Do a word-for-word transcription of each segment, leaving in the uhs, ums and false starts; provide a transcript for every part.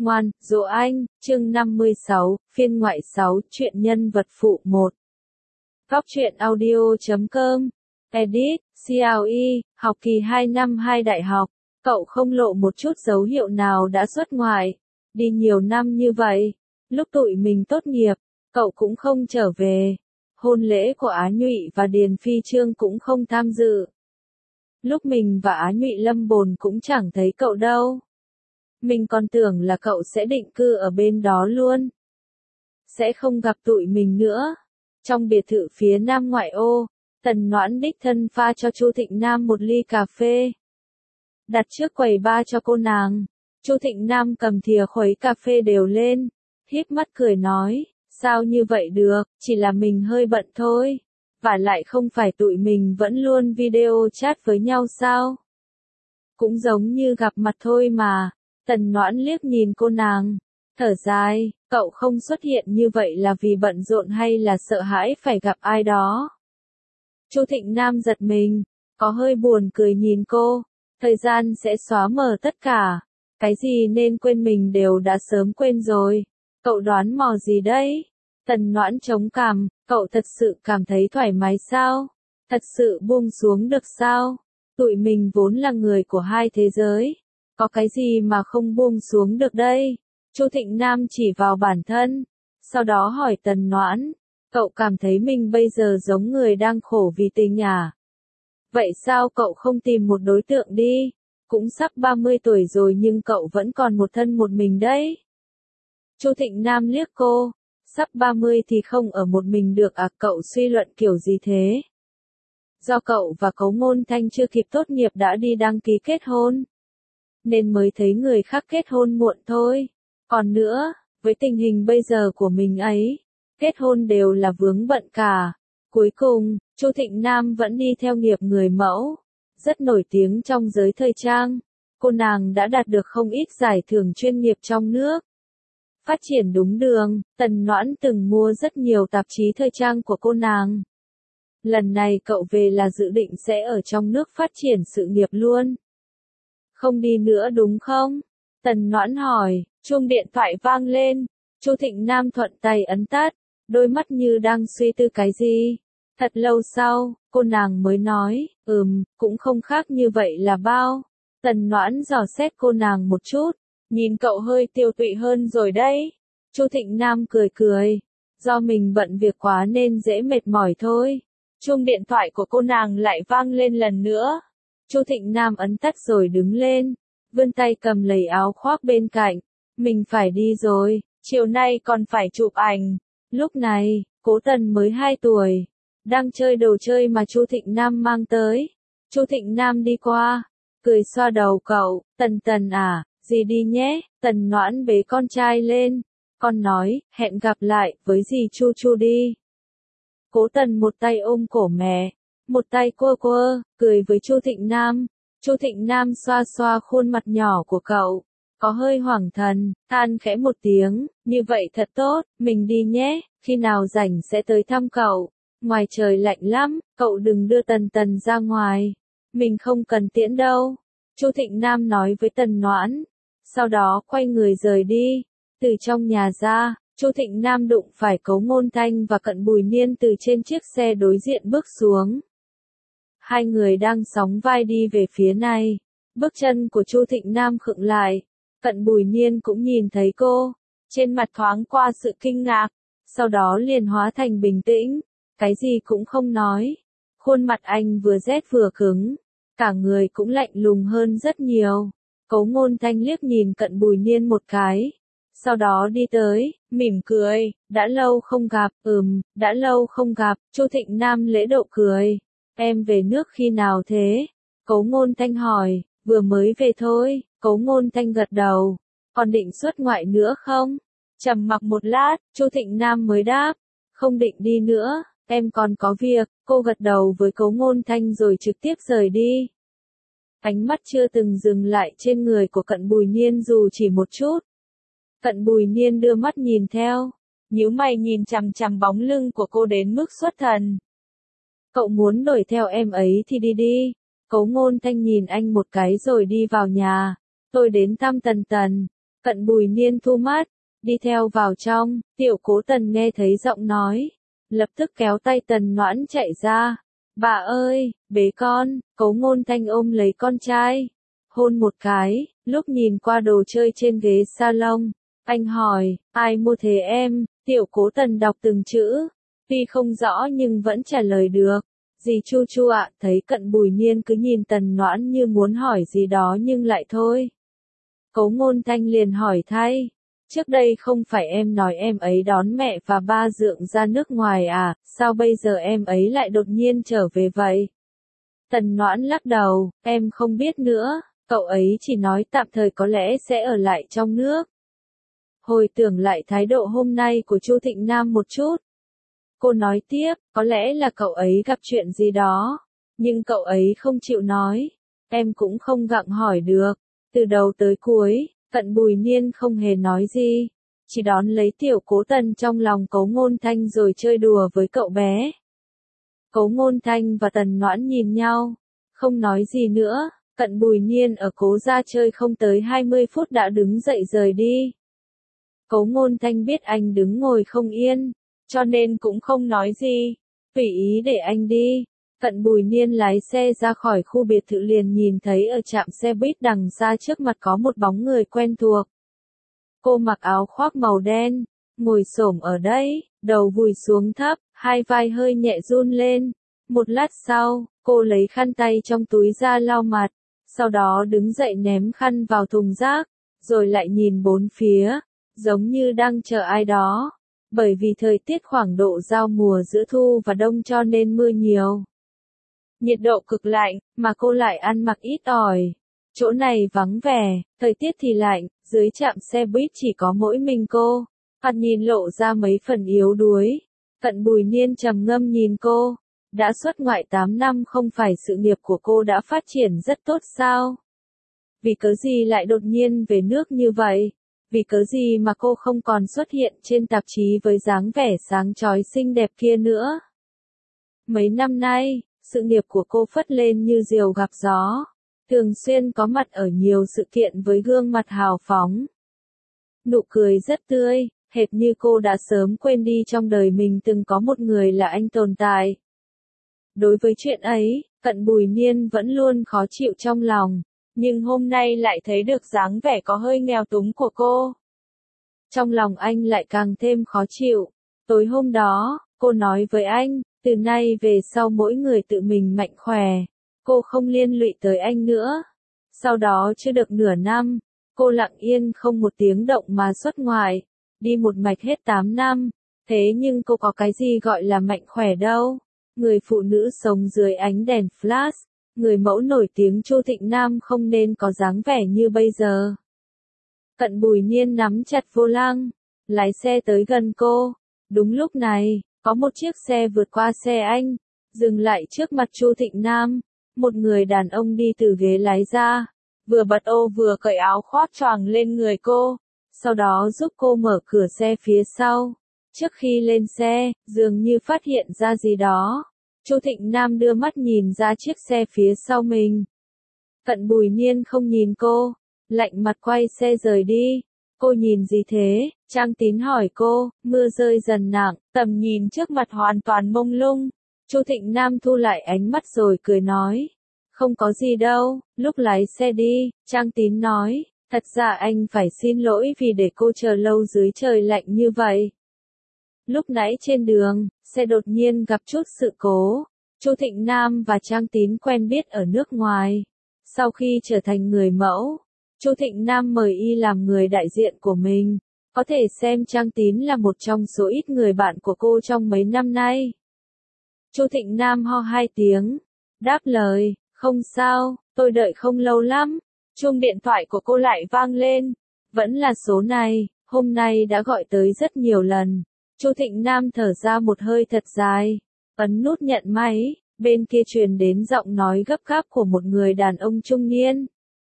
Ngoan, dỗ anh, chương năm mươi sáu, phiên ngoại sáu, truyện nhân vật phụ một. Góc truyện audio chấm com, edit, xê lờ e, học kỳ hai năm hai đại học, cậu không lộ một chút dấu hiệu nào đã xuất ngoại, đi nhiều năm như vậy, lúc tụi mình tốt nghiệp, cậu cũng không trở về, hôn lễ của Á Nhụy và Điền Phi Trương cũng không tham dự. Lúc mình và Á Nhụy lâm bồn cũng chẳng thấy cậu đâu. Mình còn tưởng là cậu sẽ định cư ở bên đó luôn. Sẽ không gặp tụi mình nữa. Trong biệt thự phía nam ngoại ô, Tần Noãn đích thân pha cho Chu Thịnh Nam một ly cà phê. Đặt trước quầy bar cho cô nàng. Chu Thịnh Nam cầm thìa khuấy cà phê đều lên, híp mắt cười nói, sao như vậy được, chỉ là mình hơi bận thôi. Và lại không phải tụi mình vẫn luôn video chat với nhau sao? Cũng giống như gặp mặt thôi mà. Tần Noãn liếc nhìn cô nàng, thở dài, cậu không xuất hiện như vậy là vì bận rộn hay là sợ hãi phải gặp ai đó? Chu Thịnh Nam giật mình, có hơi buồn cười nhìn cô, thời gian sẽ xóa mờ tất cả, cái gì nên quên mình đều đã sớm quên rồi, cậu đoán mò gì đấy? Tần Noãn chống cằm, cậu thật sự cảm thấy thoải mái sao? Thật sự buông xuống được sao? Tụi mình vốn là người của hai thế giới. Có cái gì mà không buông xuống được đây? Chu Thịnh Nam chỉ vào bản thân, sau đó hỏi Tần Noãn, cậu cảm thấy mình bây giờ giống người đang khổ vì tình à? Vậy sao cậu không tìm một đối tượng đi? Cũng sắp ba mươi tuổi rồi nhưng cậu vẫn còn một thân một mình đấy. Chu Thịnh Nam liếc cô, sắp ba mươi thì không ở một mình được à? Cậu suy luận kiểu gì thế? Do cậu và Cấu Ngôn Thanh chưa kịp tốt nghiệp đã đi đăng ký kết hôn, nên mới thấy người khác kết hôn muộn thôi. Còn nữa, với tình hình bây giờ của mình ấy, kết hôn đều là vướng bận cả. Cuối cùng, Chu Thịnh Nam vẫn đi theo nghiệp người mẫu, rất nổi tiếng trong giới thời trang. Cô nàng đã đạt được không ít giải thưởng chuyên nghiệp trong nước. Phát triển đúng đường, Tần Noãn từng mua rất nhiều tạp chí thời trang của cô nàng. Lần này cậu về là dự định sẽ ở trong nước phát triển sự nghiệp luôn. Không đi nữa đúng không? Tần Noãn hỏi, chuông điện thoại vang lên, Chu Thịnh Nam thuận tay ấn tắt, đôi mắt như đang suy tư cái gì. Thật lâu sau, cô nàng mới nói, ừm, cũng không khác như vậy là bao. Tần Noãn dò xét cô nàng một chút, nhìn cậu hơi tiêu tụy hơn rồi đấy. Chu Thịnh Nam cười cười, do mình bận việc quá nên dễ mệt mỏi thôi. Chuông điện thoại của cô nàng lại vang lên lần nữa. Chu Thịnh Nam ấn tắt rồi đứng lên, vươn tay cầm lấy áo khoác bên cạnh. Mình phải đi rồi, chiều nay còn phải chụp ảnh. Lúc này, Cố Tần mới hai tuổi, đang chơi đồ chơi mà Chu Thịnh Nam mang tới. Chu Thịnh Nam đi qua, cười xoa đầu cậu, Tần Tần à, dì đi nhé. Tần Noãn bế con trai lên, con nói, hẹn gặp lại, với dì Chu Chu đi. Cố Tần một tay ôm cổ mẹ, một tay quơ quơ, cười với Chu Thịnh Nam. Chu Thịnh Nam xoa xoa khuôn mặt nhỏ của cậu, có hơi hoảng thần, than khẽ một tiếng, như vậy thật tốt, mình đi nhé, khi nào rảnh sẽ tới thăm cậu. Ngoài trời lạnh lắm, cậu đừng đưa Tần Tần ra ngoài. Mình không cần tiễn đâu. Chu Thịnh Nam nói với Tần Noãn, sau đó quay người rời đi. Từ trong nhà ra, Chu Thịnh Nam đụng phải Cấu Ngôn Thanh và Cận Bùi Niên từ trên chiếc xe đối diện bước xuống. Hai người đang sóng vai đi về phía này. Bước chân của Chu Thịnh Nam khựng lại. Cận Bùi Niên cũng nhìn thấy cô. Trên mặt thoáng qua sự kinh ngạc. Sau đó liền hóa thành bình tĩnh. Cái gì cũng không nói. Khuôn mặt anh vừa rét vừa cứng. Cả người cũng lạnh lùng hơn rất nhiều. Cấu Ngôn Thanh liếc nhìn Cận Bùi Niên một cái. Sau đó đi tới, mỉm cười. Đã lâu không gặp, ừm, đã lâu không gặp. Chu Thịnh Nam lễ độ cười. Em về nước khi nào thế? Cấu Ngôn Thanh hỏi, vừa mới về thôi. Cấu Ngôn Thanh gật đầu. Còn định xuất ngoại nữa không? Trầm mặc một lát, Chu Thịnh Nam mới đáp. Không định đi nữa, em còn có việc. Cô gật đầu với Cấu Ngôn Thanh rồi trực tiếp rời đi. Ánh mắt chưa từng dừng lại trên người của Cận Bùi Niên dù chỉ một chút. Cận Bùi Niên đưa mắt nhìn theo, nhíu mày nhìn chằm chằm bóng lưng của cô đến mức xuất thần. Cậu muốn đuổi theo em ấy thì đi đi. Cấu Ngôn Thanh nhìn anh một cái rồi đi vào nhà. Tôi đến thăm Tần Tần. Cận Bùi Niên thu mắt, đi theo vào trong, Tiểu Cố Tần nghe thấy giọng nói, lập tức kéo tay Tần Noãn chạy ra. Bà ơi, bế con, Cố Ngôn Thanh ôm lấy con trai, hôn một cái, lúc nhìn qua đồ chơi trên ghế salon, anh hỏi, ai mua thế em? Tiểu Cố Tần đọc từng chữ, tuy không rõ nhưng vẫn trả lời được. Dì Chu Chu ạ, thấy Cận Bùi Niên cứ nhìn Tần Noãn như muốn hỏi gì đó nhưng lại thôi. Cố Ngôn Thanh liền hỏi thay, trước đây không phải em nói em ấy đón mẹ và ba dượng ra nước ngoài à, sao bây giờ em ấy lại đột nhiên trở về vậy? Tần Noãn lắc đầu, em không biết nữa, cậu ấy chỉ nói tạm thời có lẽ sẽ ở lại trong nước. Hồi tưởng lại thái độ hôm nay của Chu Thịnh Nam một chút. Cô nói tiếp, có lẽ là cậu ấy gặp chuyện gì đó, nhưng cậu ấy không chịu nói, em cũng không gặng hỏi được. Từ đầu tới cuối, Cận Bùi Niên không hề nói gì, chỉ đón lấy Tiểu Cố Tần trong lòng Cố Ngôn Thanh rồi chơi đùa với cậu bé. Cố Ngôn Thanh và Tần Noãn nhìn nhau, không nói gì nữa. Cận Bùi Niên ở Cố gia chơi không tới hai mươi phút đã đứng dậy rời đi. Cố Ngôn Thanh biết anh đứng ngồi không yên, cho nên cũng không nói gì, tùy ý để anh đi. Cận Bùi Niên lái xe ra khỏi khu biệt thự liền nhìn thấy ở trạm xe buýt đằng xa trước mặt có một bóng người quen thuộc. Cô mặc áo khoác màu đen, ngồi xổm ở đấy, đầu vùi xuống thấp, hai vai hơi nhẹ run lên. Một lát sau, cô lấy khăn tay trong túi ra lau mặt, sau đó đứng dậy ném khăn vào thùng rác, rồi lại nhìn bốn phía, giống như đang chờ ai đó. Bởi vì thời tiết khoảng độ giao mùa giữa thu và đông cho nên mưa nhiều. Nhiệt độ cực lạnh, mà cô lại ăn mặc ít ỏi. Chỗ này vắng vẻ, thời tiết thì lạnh, dưới trạm xe buýt chỉ có mỗi mình cô. Mặt nhìn lộ ra mấy phần yếu đuối. Cận Bùi Niên trầm ngâm nhìn cô. Đã xuất ngoại tám năm không phải sự nghiệp của cô đã phát triển rất tốt sao? Vì cớ gì lại đột nhiên về nước như vậy? Vì cớ gì mà cô không còn xuất hiện trên tạp chí với dáng vẻ sáng chói xinh đẹp kia nữa? Mấy năm nay, sự nghiệp của cô phất lên như diều gặp gió, thường xuyên có mặt ở nhiều sự kiện với gương mặt hào phóng. Nụ cười rất tươi, hệt như cô đã sớm quên đi trong đời mình từng có một người là anh tồn tại. Đối với chuyện ấy, Cận Bùi Niên vẫn luôn khó chịu trong lòng, nhưng hôm nay lại thấy được dáng vẻ có hơi nghèo túng của cô. Trong lòng anh lại càng thêm khó chịu. Tối hôm đó, cô nói với anh, từ nay về sau mỗi người tự mình mạnh khỏe, cô không liên lụy tới anh nữa. Sau đó chưa được nửa năm, cô lặng yên không một tiếng động mà xuất ngoại, đi một mạch hết tám năm, thế nhưng cô có cái gì gọi là mạnh khỏe đâu. Người phụ nữ sống dưới ánh đèn flash, người mẫu nổi tiếng Chu Thịnh Nam không nên có dáng vẻ như bây giờ. Cận Bùi Niên nắm chặt vô lăng, lái xe tới gần cô. Đúng lúc này, có một chiếc xe vượt qua xe anh, dừng lại trước mặt Chu Thịnh Nam. Một người đàn ông đi từ ghế lái ra, vừa bật ô vừa cởi áo khoác choàng lên người cô, sau đó giúp cô mở cửa xe phía sau. Trước khi lên xe, dường như phát hiện ra gì đó, Chu Thịnh Nam đưa mắt nhìn ra chiếc xe phía sau mình. Cận Bùi Niên không nhìn cô, lạnh mặt quay xe rời đi. Cô nhìn gì thế? Trang Tín hỏi cô. Mưa rơi dần nặng, tầm nhìn trước mặt hoàn toàn mông lung. Chu Thịnh Nam thu lại ánh mắt rồi cười nói, không có gì đâu. Lúc lái xe đi, Trang Tín nói, thật ra anh phải xin lỗi vì để cô chờ lâu dưới trời lạnh như vậy. Lúc nãy trên đường, xe đột nhiên gặp chút sự cố. Chu Thịnh Nam và Trang Tín quen biết ở nước ngoài. Sau khi trở thành người mẫu, Chu Thịnh Nam mời y làm người đại diện của mình. Có thể xem Trang Tín là một trong số ít người bạn của cô trong mấy năm nay. Chu Thịnh Nam ho hai tiếng, đáp lời, không sao, tôi đợi không lâu lắm. Chuông điện thoại của cô lại vang lên. Vẫn là số này, hôm nay đã gọi tới rất nhiều lần. Chu Thịnh Nam thở ra một hơi thật dài, ấn nút nhận máy, bên kia truyền đến giọng nói gấp gáp của một người đàn ông trung niên.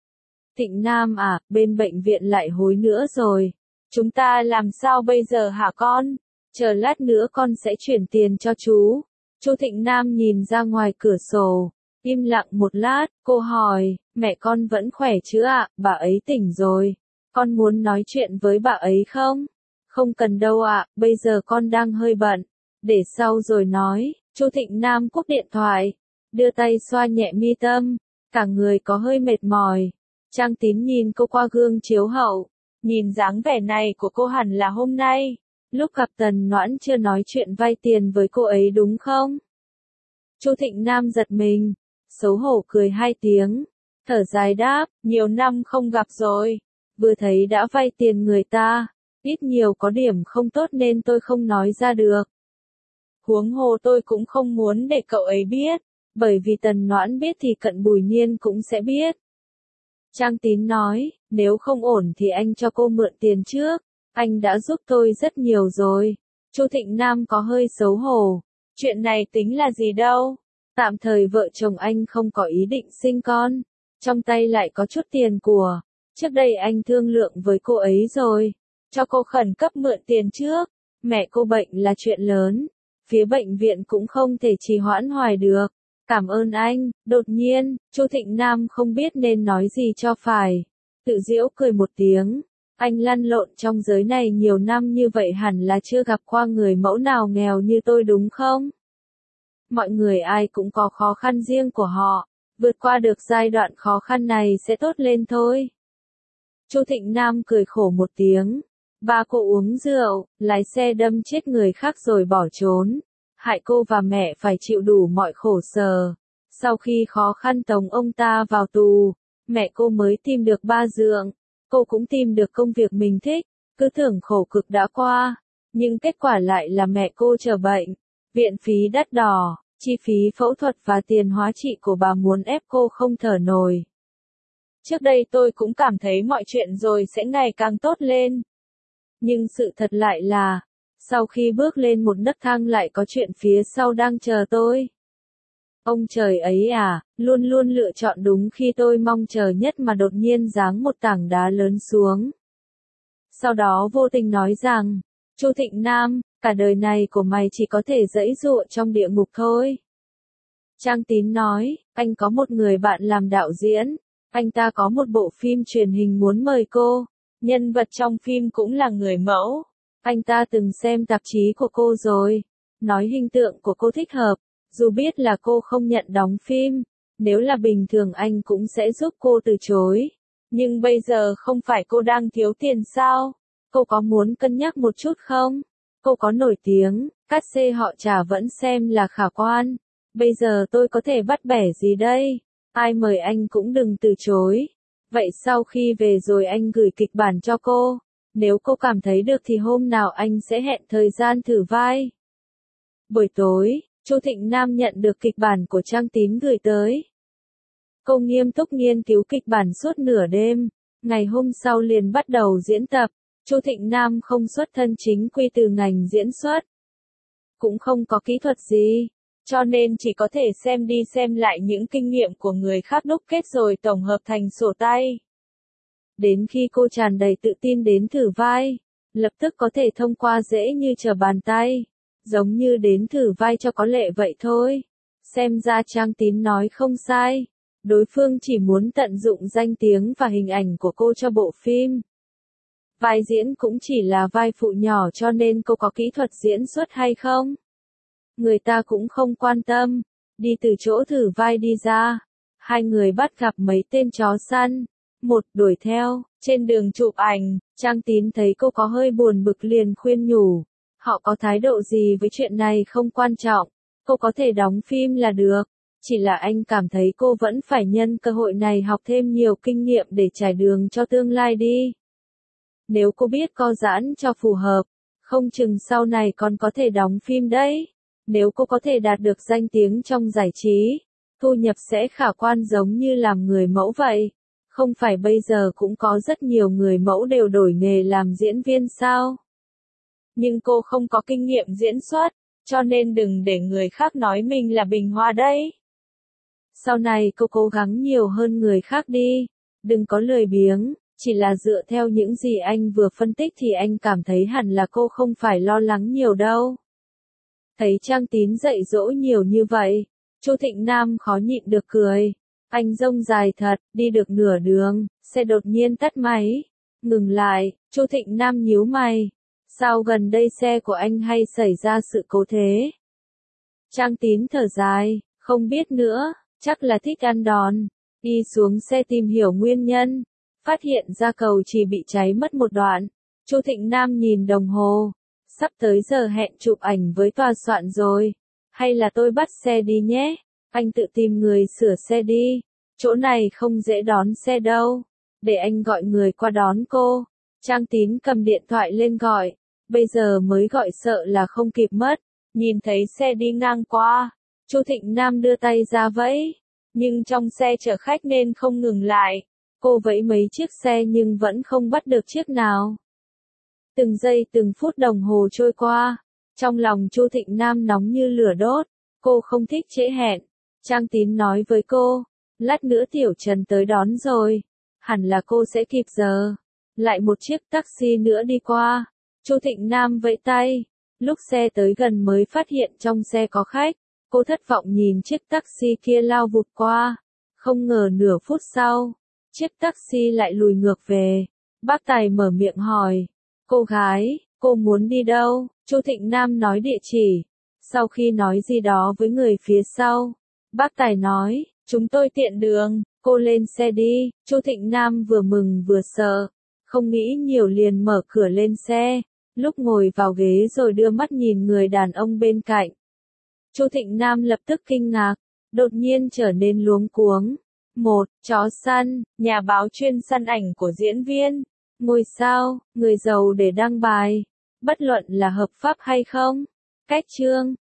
Thịnh Nam à, bên bệnh viện lại hối nữa rồi. Chúng ta làm sao bây giờ hả con? Chờ lát nữa con sẽ chuyển tiền cho chú. Chu Thịnh Nam nhìn ra ngoài cửa sổ, im lặng một lát, cô hỏi, mẹ con vẫn khỏe chứ ạ? Bà ấy tỉnh rồi. Con muốn nói chuyện với bà ấy không? Không cần đâu ạ, bây giờ con đang hơi bận. Để sau rồi nói. Chu Thịnh Nam cúp điện thoại, đưa tay xoa nhẹ mi tâm, cả người có hơi mệt mỏi. Trang Tín nhìn cô qua gương chiếu hậu, nhìn dáng vẻ này của cô hẳn là hôm nay, lúc gặp Tần Noãn chưa nói chuyện vay tiền với cô ấy đúng không? Chu Thịnh Nam giật mình, xấu hổ cười hai tiếng, thở dài đáp, nhiều năm không gặp rồi, vừa thấy đã vay tiền người ta, ít nhiều có điểm không tốt nên tôi không nói ra được. Huống hồ tôi cũng không muốn để cậu ấy biết, bởi vì Tần Noãn biết thì Cận Bùi Niên cũng sẽ biết. Trang Tín nói, nếu không ổn thì anh cho cô mượn tiền trước, anh đã giúp tôi rất nhiều rồi. Chu Thịnh Nam có hơi xấu hổ, chuyện này tính là gì đâu, tạm thời vợ chồng anh không có ý định sinh con, trong tay lại có chút tiền của, trước đây anh thương lượng với cô ấy rồi, cho cô khẩn cấp mượn tiền trước, mẹ cô bệnh là chuyện lớn, phía bệnh viện cũng không thể trì hoãn hoài được. Cảm ơn anh, đột nhiên, Chu Thịnh Nam không biết nên nói gì cho phải. Tự giễu cười một tiếng, anh lăn lộn trong giới này nhiều năm như vậy hẳn là chưa gặp qua người mẫu nào nghèo như tôi đúng không? Mọi người ai cũng có khó khăn riêng của họ, vượt qua được giai đoạn khó khăn này sẽ tốt lên thôi. Chu Thịnh Nam cười khổ một tiếng, ba cô uống rượu, lái xe đâm chết người khác rồi bỏ trốn. Hại cô và mẹ phải chịu đủ mọi khổ sở. Sau khi khó khăn tống ông ta vào tù, mẹ cô mới tìm được ba dượng. Cô cũng tìm được công việc mình thích, cứ tưởng khổ cực đã qua. Nhưng kết quả lại là mẹ cô trở bệnh. Viện phí đắt đỏ, chi phí phẫu thuật và tiền hóa trị của bà muốn ép cô không thở nổi. Trước đây tôi cũng cảm thấy mọi chuyện rồi sẽ ngày càng tốt lên. Nhưng sự thật lại là, sau khi bước lên một nấc thang lại có chuyện phía sau đang chờ tôi. Ông trời ấy à, luôn luôn lựa chọn đúng khi tôi mong chờ nhất mà đột nhiên giáng một tảng đá lớn xuống. Sau đó vô tình nói rằng, Chu Thịnh Nam, cả đời này của mày chỉ có thể giãy giụa trong địa ngục thôi. Trang Tín nói, anh có một người bạn làm đạo diễn, anh ta có một bộ phim truyền hình muốn mời cô, nhân vật trong phim cũng là người mẫu. Anh ta từng xem tạp chí của cô rồi, nói hình tượng của cô thích hợp, dù biết là cô không nhận đóng phim, nếu là bình thường anh cũng sẽ giúp cô từ chối. Nhưng bây giờ không phải cô đang thiếu tiền sao? Cô có muốn cân nhắc một chút không? Cô có nổi tiếng, cát xê họ trả vẫn xem là khả quan. Bây giờ tôi có thể bắt bẻ gì đây? Ai mời anh cũng đừng từ chối. Vậy sau khi về rồi anh gửi kịch bản cho cô. Nếu cô cảm thấy được thì hôm nào anh sẽ hẹn thời gian thử vai. Buổi tối, Chu Thịnh Nam nhận được kịch bản của Trang Tín gửi tới. Cô nghiêm túc nghiên cứu kịch bản suốt nửa đêm, ngày hôm sau liền bắt đầu diễn tập. Chu Thịnh Nam không xuất thân chính quy từ ngành diễn xuất, cũng không có kỹ thuật gì, cho nên chỉ có thể xem đi xem lại những kinh nghiệm của người khác đúc kết rồi tổng hợp thành sổ tay. Đến khi cô tràn đầy tự tin đến thử vai, lập tức có thể thông qua dễ như trở bàn tay, giống như đến thử vai cho có lệ vậy thôi. Xem ra Trang Tín nói không sai, đối phương chỉ muốn tận dụng danh tiếng và hình ảnh của cô cho bộ phim. Vai diễn cũng chỉ là vai phụ nhỏ cho nên cô có kỹ thuật diễn xuất hay không? Người ta cũng không quan tâm, đi từ chỗ thử vai đi ra, hai người bắt gặp mấy tên chó săn. Một, đuổi theo, trên đường chụp ảnh, Trang Tín thấy cô có hơi buồn bực liền khuyên nhủ. Họ có thái độ gì với chuyện này không quan trọng, cô có thể đóng phim là được. Chỉ là anh cảm thấy cô vẫn phải nhân cơ hội này học thêm nhiều kinh nghiệm để trải đường cho tương lai đi. Nếu cô biết co giãn cho phù hợp, không chừng sau này còn có thể đóng phim đấy. Nếu cô có thể đạt được danh tiếng trong giải trí, thu nhập sẽ khả quan giống như làm người mẫu vậy. Không phải bây giờ cũng có rất nhiều người mẫu đều đổi nghề làm diễn viên sao? Nhưng cô không có kinh nghiệm diễn xuất, cho nên đừng để người khác nói mình là bình hoa đấy. Sau này cô cố gắng nhiều hơn người khác đi, đừng có lười biếng, chỉ là dựa theo những gì anh vừa phân tích thì anh cảm thấy hẳn là cô không phải lo lắng nhiều đâu. Thấy Trang Tín dạy dỗ nhiều như vậy, Chu Thịnh Nam khó nhịn được cười. Anh rông dài thật, đi được nửa đường, xe đột nhiên tắt máy. Ngừng lại, Chu Thịnh Nam nhíu mày. Sao gần đây xe của anh hay xảy ra sự cố thế? Trang Tín thở dài, không biết nữa, chắc là thích ăn đòn. Đi xuống xe tìm hiểu nguyên nhân. Phát hiện ra cầu chỉ bị cháy mất một đoạn. Chu Thịnh Nam nhìn đồng hồ. Sắp tới giờ hẹn chụp ảnh với tòa soạn rồi. Hay là tôi bắt xe đi nhé? Anh tự tìm người sửa xe đi. Chỗ này không dễ đón xe đâu. Để anh gọi người qua đón cô. Trang Tín cầm điện thoại lên gọi. Bây giờ mới gọi sợ là không kịp mất. Nhìn thấy xe đi ngang qua. Chu Thịnh Nam đưa tay ra vẫy. Nhưng trong xe chở khách nên không ngừng lại. Cô vẫy mấy chiếc xe nhưng vẫn không bắt được chiếc nào. Từng giây từng phút đồng hồ trôi qua. Trong lòng Chu Thịnh Nam nóng như lửa đốt. Cô không thích trễ hẹn. Trang Tín nói với cô. Lát nữa Tiểu Trần tới đón rồi. Hẳn là cô sẽ kịp giờ. Lại một chiếc taxi nữa đi qua. Chu Thịnh Nam vẫy tay. Lúc xe tới gần mới phát hiện trong xe có khách. Cô thất vọng nhìn chiếc taxi kia lao vụt qua. Không ngờ nửa phút sau, chiếc taxi lại lùi ngược về. Bác Tài mở miệng hỏi. Cô gái, cô muốn đi đâu? Chu Thịnh Nam nói địa chỉ. Sau khi nói gì đó với người phía sau, bác Tài nói, chúng tôi tiện đường, cô lên xe đi. Chu Thịnh Nam vừa mừng vừa sợ. Không nghĩ nhiều liền mở cửa lên xe. Lúc ngồi vào ghế rồi đưa mắt nhìn người đàn ông bên cạnh. Chu Thịnh Nam lập tức kinh ngạc, đột nhiên trở nên luống cuống. Một, chó săn, nhà báo chuyên săn ảnh của diễn viên, ngôi sao, người giàu để đăng bài, bất luận là hợp pháp hay không. Cách chương